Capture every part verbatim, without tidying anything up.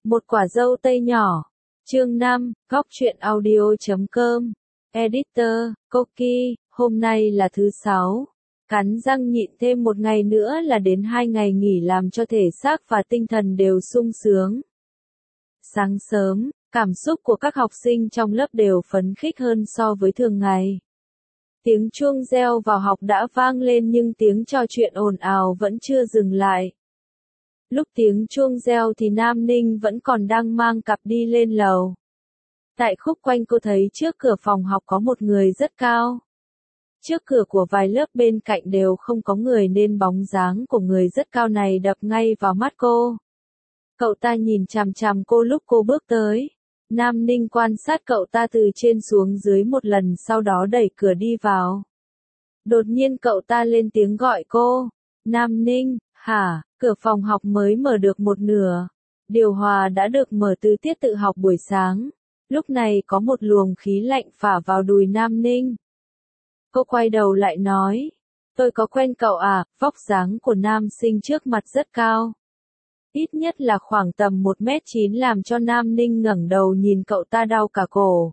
Một quả dâu tây nhỏ. Chương năm, góc truyện audio chấm com. Editor, Koki, hôm nay là thứ sáu. Cắn răng nhịn thêm một ngày nữa là đến hai ngày nghỉ làm cho thể xác và tinh thần đều sung sướng. Sáng sớm, cảm xúc của các học sinh trong lớp đều phấn khích hơn so với thường ngày. Tiếng chuông reo vào học đã vang lên nhưng tiếng trò chuyện ồn ào vẫn chưa dừng lại. Lúc tiếng chuông reo thì Nam Ninh vẫn còn đang mang cặp đi lên lầu. Tại khúc quanh cô thấy trước cửa phòng học có một người rất cao. Trước cửa của vài lớp bên cạnh đều không có người nên bóng dáng của người rất cao này đập ngay vào mắt cô. Cậu ta nhìn chằm chằm cô lúc cô bước tới. Nam Ninh quan sát cậu ta từ trên xuống dưới một lần sau đó đẩy cửa đi vào. Đột nhiên cậu ta lên tiếng gọi cô. Nam Ninh, hả? Cửa phòng học mới mở được một nửa. Điều hòa đã được mở từ tiết tự học buổi sáng. Lúc này có một luồng khí lạnh phả vào đùi Nam Ninh. Cô quay đầu lại nói. Tôi có quen cậu à? Vóc dáng của nam sinh trước mặt rất cao. Ít nhất là khoảng tầm một mét chín làm cho Nam Ninh ngẩng đầu nhìn cậu ta đau cả cổ.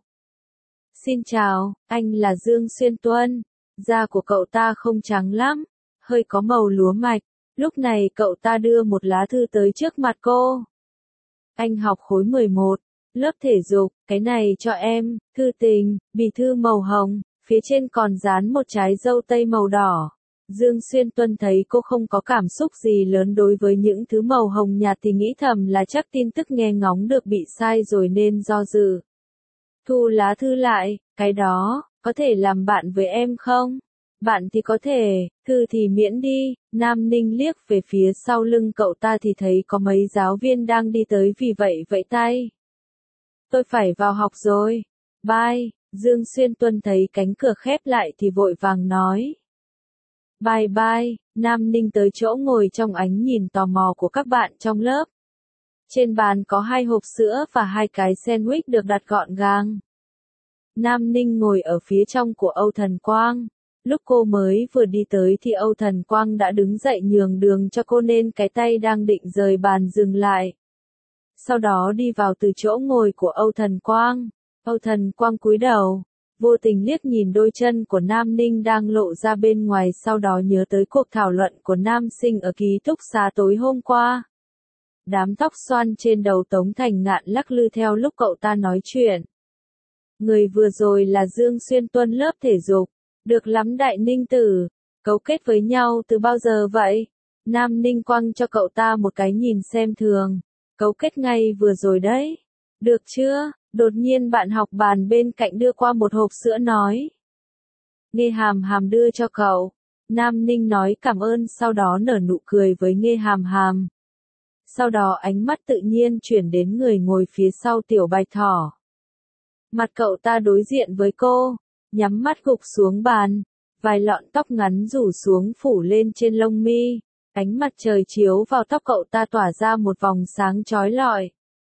Xin chào, anh là Dương Xuyên Tuân. Da của cậu ta không trắng lắm, hơi có màu lúa mạch. Lúc này cậu ta đưa một lá thư tới trước mặt cô. Anh học khối mười một, lớp thể dục, cái này cho em, thư tình, bì thư màu hồng, phía trên còn dán một trái dâu tây màu đỏ. Dương Xuyên Tuân thấy cô không có cảm xúc gì lớn đối với những thứ màu hồng nhạt thì nghĩ thầm là chắc tin tức nghe ngóng được bị sai rồi nên do dự. Thu lá thư lại, cái đó, có thể làm bạn với em không? Bạn thì có thể, thư thì miễn đi. Nam Ninh liếc về phía sau lưng cậu ta thì thấy có mấy giáo viên đang đi tới vì vậy vẫy tay. Tôi phải vào học rồi. Bye. Dương Xuyên Tuân thấy cánh cửa khép lại thì vội vàng nói. Bye bye. Nam Ninh tới chỗ ngồi trong ánh nhìn tò mò của các bạn trong lớp. Trên bàn có hai hộp sữa và hai cái sandwich được đặt gọn gàng. Nam Ninh ngồi ở phía trong của Âu Thần Quang. Lúc cô mới vừa đi tới thì Âu Thần Quang đã đứng dậy nhường đường cho cô nên cái tay đang định rời bàn dừng lại. Sau đó đi vào từ chỗ ngồi của Âu Thần Quang. Âu Thần Quang cúi đầu, vô tình liếc nhìn đôi chân của Nam Ninh đang lộ ra bên ngoài sau đó nhớ tới cuộc thảo luận của nam sinh ở ký túc xá tối hôm qua. Đám tóc xoăn trên đầu Tống Thành Ngạn lắc lư theo lúc cậu ta nói chuyện. Người vừa rồi là Dương Xuyên Tuân lớp thể dục. Được lắm Đại Ninh tử, cấu kết với nhau từ bao giờ vậy? Nam Ninh quăng cho cậu ta một cái nhìn xem thường. Cấu kết ngay vừa rồi đấy. Được chưa? Đột nhiên bạn học bàn bên cạnh đưa qua một hộp sữa nói. Nghe Hàm Hàm đưa cho cậu. Nam Ninh nói cảm ơn sau đó nở nụ cười với Nghe Hàm Hàm. Sau đó ánh mắt tự nhiên chuyển đến người ngồi phía sau Tiểu Bạch Thỏ. Mặt cậu ta đối diện với cô. Nhắm mắt gục xuống bàn, vài lọn tóc ngắn rủ xuống phủ lên trên lông mi, ánh mặt trời chiếu vào tóc cậu ta tỏa ra một vòng sáng chói lọi.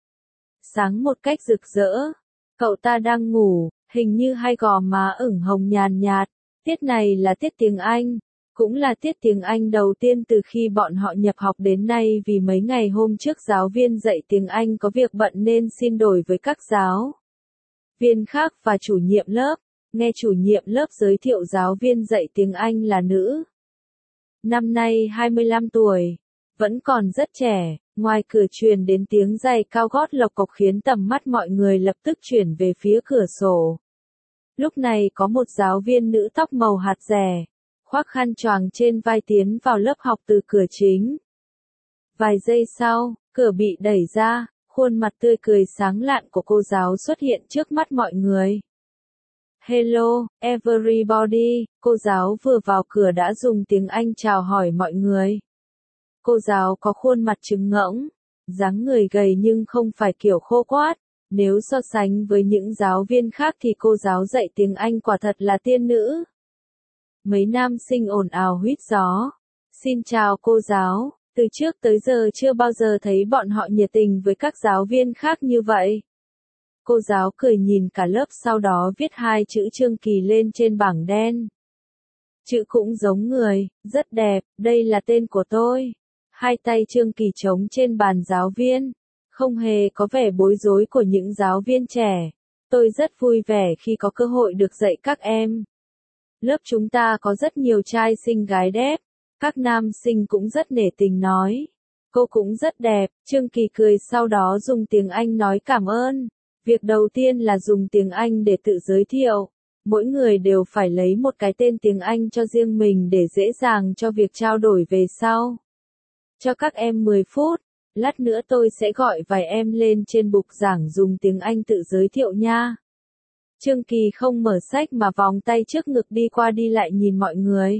Sáng một cách rực rỡ, cậu ta đang ngủ, hình như hai gò má ửng hồng nhàn nhạt, tiết này là tiết tiếng Anh, cũng là tiết tiếng Anh đầu tiên từ khi bọn họ nhập học đến nay vì mấy ngày hôm trước giáo viên dạy tiếng Anh có việc bận nên xin đổi với các giáo viên khác và chủ nhiệm lớp. Nghe chủ nhiệm lớp giới thiệu giáo viên dạy tiếng Anh là nữ. Năm nay hai mươi lăm tuổi, vẫn còn rất trẻ, ngoài cửa truyền đến tiếng giày cao gót lộc cộc khiến tầm mắt mọi người lập tức chuyển về phía cửa sổ. Lúc này có một giáo viên nữ tóc màu hạt rẻ, khoác khăn choàng trên vai tiến vào lớp học từ cửa chính. Vài giây sau, cửa bị đẩy ra, khuôn mặt tươi cười sáng lạn của cô giáo xuất hiện trước mắt mọi người. Hello, everybody, cô giáo vừa vào cửa đã dùng tiếng Anh chào hỏi mọi người. Cô giáo có khuôn mặt trứng ngỗng, dáng người gầy nhưng không phải kiểu khô quát. Nếu so sánh với những giáo viên khác thì cô giáo dạy tiếng Anh quả thật là tiên nữ. Mấy nam sinh ồn ào huýt gió. Xin chào cô giáo, từ trước tới giờ chưa bao giờ thấy bọn họ nhiệt tình với các giáo viên khác như vậy. Cô giáo cười nhìn cả lớp sau đó viết hai chữ Trương Kỳ lên trên bảng đen. Chữ cũng giống người, rất đẹp, đây là tên của tôi. Hai tay Trương Kỳ trống trên bàn giáo viên. không hề có vẻ bối rối của những giáo viên trẻ. Tôi rất vui vẻ khi có cơ hội được dạy các em. Lớp chúng ta có rất nhiều trai xinh gái đẹp. Các nam sinh cũng rất nể tình nói. Cô cũng rất đẹp. Trương Kỳ cười sau đó dùng tiếng Anh nói cảm ơn. Việc đầu tiên là dùng tiếng Anh để tự giới thiệu. Mỗi người đều phải lấy một cái tên tiếng Anh cho riêng mình để dễ dàng cho việc trao đổi về sau. Cho các em mười phút. Lát nữa tôi sẽ gọi vài em lên trên bục giảng dùng tiếng Anh tự giới thiệu nha. Trương Kỳ không mở sách mà vòng tay trước ngực đi qua đi lại nhìn mọi người.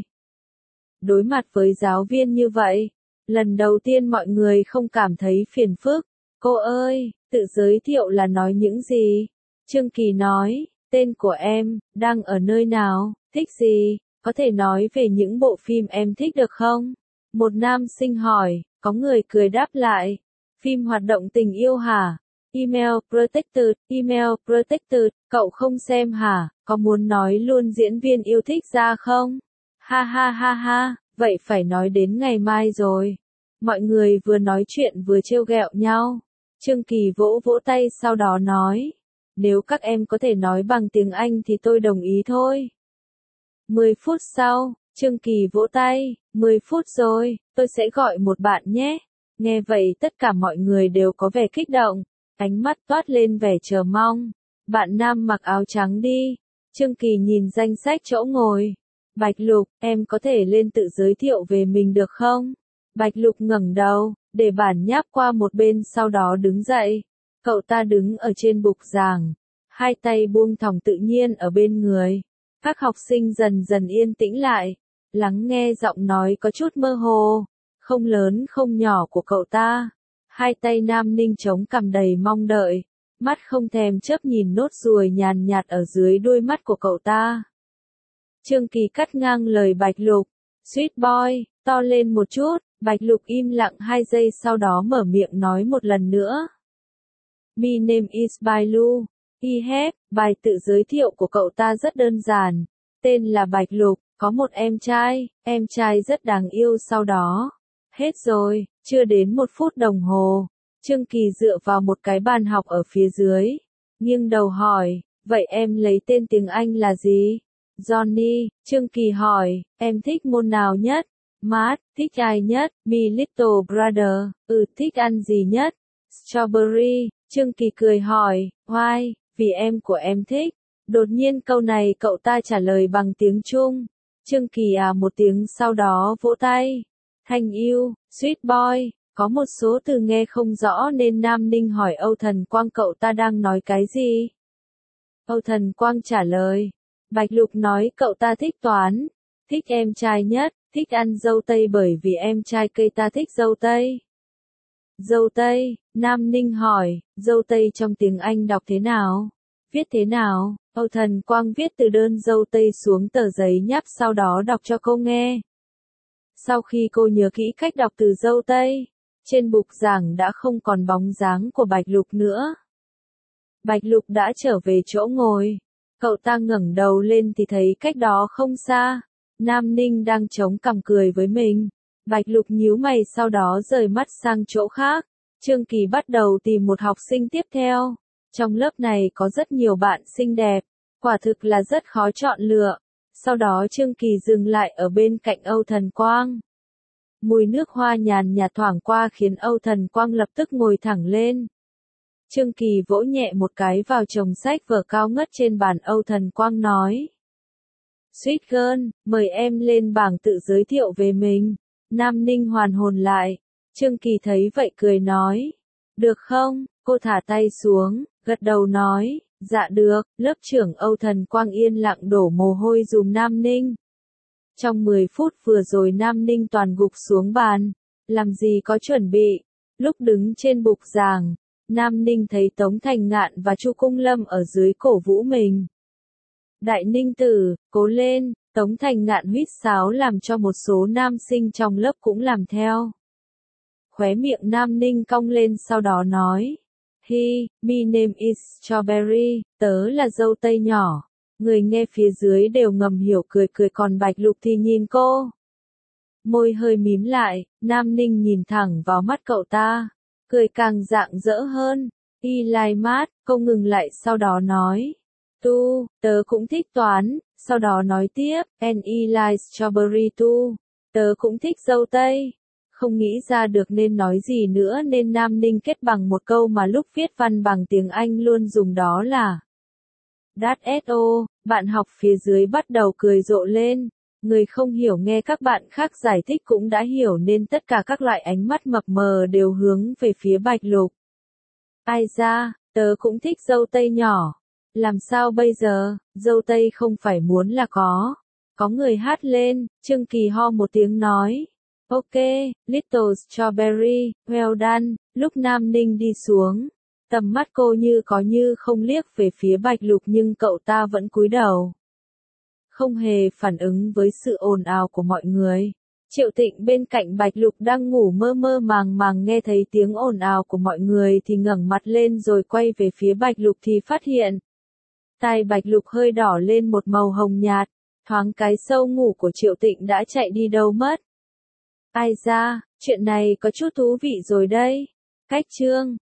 Đối mặt với giáo viên như vậy, lần đầu tiên mọi người không cảm thấy phiền phức. Cô ơi, tự giới thiệu là nói những gì? Trương Kỳ nói, tên của em, đang ở nơi nào, thích gì, có thể nói về những bộ phim em thích được không? Một nam sinh hỏi, có người cười đáp lại, phim hoạt động tình yêu hả? Email Protected, Email Protected, cậu không xem hả? Có muốn nói luôn diễn viên yêu thích ra không? Ha ha ha ha, vậy phải nói đến ngày mai rồi. Mọi người vừa nói chuyện vừa trêu ghẹo nhau. Trương Kỳ vỗ vỗ tay sau đó nói, nếu các em có thể nói bằng tiếng Anh thì tôi đồng ý thôi. mười phút sau, Trương Kỳ vỗ tay, mười phút rồi, tôi sẽ gọi một bạn nhé. Nghe vậy tất cả mọi người đều có vẻ kích động, ánh mắt toát lên vẻ chờ mong. Bạn nam mặc áo trắng đi. Trương Kỳ nhìn danh sách chỗ ngồi. Bạch Lục, em có thể lên tự giới thiệu về mình được không? Bạch Lục ngẩng đầu, để bản nháp qua một bên sau đó đứng dậy. Cậu ta đứng ở trên bục giảng, hai tay buông thõng tự nhiên ở bên người. Các học sinh dần dần yên tĩnh lại, lắng nghe giọng nói có chút mơ hồ, không lớn không nhỏ của cậu ta. Hai tay Nam Ninh chống cằm đầy mong đợi, mắt không thèm chớp nhìn nốt ruồi nhàn nhạt ở dưới đuôi mắt của cậu ta. Trương Kỳ cắt ngang lời Bạch Lục, "Sweet boy", to lên một chút. Bạch Lục im lặng hai giây sau đó mở miệng nói một lần nữa. "My name is Bailu." Y hép, bài tự giới thiệu của cậu ta rất đơn giản. Tên là Bạch Lục, có một em trai, em trai rất đáng yêu sau đó. Hết rồi, chưa đến một phút đồng hồ. Trương Kỳ dựa vào một cái bàn học ở phía dưới. Nghiêng đầu hỏi, vậy em lấy tên tiếng Anh là gì? Johnny, Trương Kỳ hỏi, em thích môn nào nhất? Math, thích ai nhất? My little brother, ừ thích ăn gì nhất? Strawberry, Trương Kỳ cười hỏi, why? Vì em của em thích. Đột nhiên câu này cậu ta trả lời bằng tiếng Trung. Trương Kỳ à một tiếng sau đó vỗ tay. Thanh yêu, sweet boy, có một số từ nghe không rõ nên Nam Ninh hỏi Âu Thần Quang cậu ta đang nói cái gì? Âu Thần Quang trả lời. Bạch Lục nói cậu ta thích toán, thích em trai nhất, thích ăn dâu tây bởi vì em trai cây ta thích dâu tây. Dâu tây, Nam Ninh hỏi, dâu tây trong tiếng Anh đọc thế nào? Viết thế nào? Âu Thần Quang viết từ đơn dâu tây xuống tờ giấy nháp sau đó đọc cho cô nghe. Sau khi cô nhớ kỹ cách đọc từ dâu tây, trên bục giảng đã không còn bóng dáng của Bạch Lục nữa. Bạch Lục đã trở về chỗ ngồi. Cậu ta ngẩng đầu lên thì thấy cách đó không xa, Nam Ninh đang chống cằm cười với mình. Bạch Lục nhíu mày sau đó rời mắt sang chỗ khác. Trương Kỳ bắt đầu tìm một học sinh tiếp theo. Trong lớp này có rất nhiều bạn xinh đẹp, quả thực là rất khó chọn lựa. Sau đó Trương Kỳ dừng lại ở bên cạnh Âu Thần Quang. Mùi nước hoa nhàn nhạt thoảng qua khiến Âu Thần Quang lập tức ngồi thẳng lên. Trương Kỳ vỗ nhẹ một cái vào chồng sách vở cao ngất trên bàn. Âu Thần Quang nói. Sweet girl, mời em lên bảng tự giới thiệu về mình. Nam Ninh hoàn hồn lại. Trương Kỳ thấy vậy cười nói. Được không? Cô thả tay xuống, gật đầu nói. Dạ được. Lớp trưởng Âu Thần Quang yên lặng đổ mồ hôi dùm Nam Ninh. Trong mười phút vừa rồi Nam Ninh toàn gục xuống bàn. Làm gì có chuẩn bị. Lúc đứng trên bục giảng, Nam Ninh thấy Tống Thành Ngạn và Chu Cung Lâm ở dưới cổ vũ mình. Đại Ninh tử, cố lên, Tống Thành Ngạn huýt sáo làm cho một số nam sinh trong lớp cũng làm theo. Khóe miệng Nam Ninh cong lên sau đó nói. He, my name is Strawberry, tớ là dâu tây nhỏ. Người nghe phía dưới đều ngầm hiểu cười cười còn Bạch Lục thì nhìn cô. Môi hơi mím lại, Nam Ninh nhìn thẳng vào mắt cậu ta. cười càng rạng rỡ hơn. Eli mát, câu ngừng lại sau đó nói. Tu, tớ cũng thích toán, sau đó nói tiếp, and Eli strawberry tu, tớ cũng thích dâu tây. Không nghĩ ra được nên nói gì nữa nên Nam Ninh kết bằng một câu mà lúc viết văn bằng tiếng Anh luôn dùng, đó là That's so, bạn học phía dưới bắt đầu cười rộ lên. Người không hiểu nghe các bạn khác giải thích cũng đã hiểu nên tất cả các loại ánh mắt mập mờ đều hướng về phía Bạch Lục. Ai ra, tớ cũng thích dâu tây nhỏ. Làm sao bây giờ, dâu tây không phải muốn là có. Có người hát lên, Trương Kỳ ho một tiếng nói. Ok, Little Strawberry, well done. Lúc Nam Ninh đi xuống, tầm mắt cô như có như không liếc về phía Bạch Lục nhưng cậu ta vẫn cúi đầu. Không hề phản ứng với sự ồn ào của mọi người. Triệu Tịnh bên cạnh Bạch Lục đang ngủ mơ mơ màng màng nghe thấy tiếng ồn ào của mọi người thì ngẩng mặt lên rồi quay về phía Bạch Lục thì phát hiện. Tai Bạch Lục hơi đỏ lên một màu hồng nhạt, thoáng cái sâu ngủ của Triệu Tịnh đã chạy đi đâu mất. Ai ra, chuyện này có chút thú vị rồi đây. Cách chương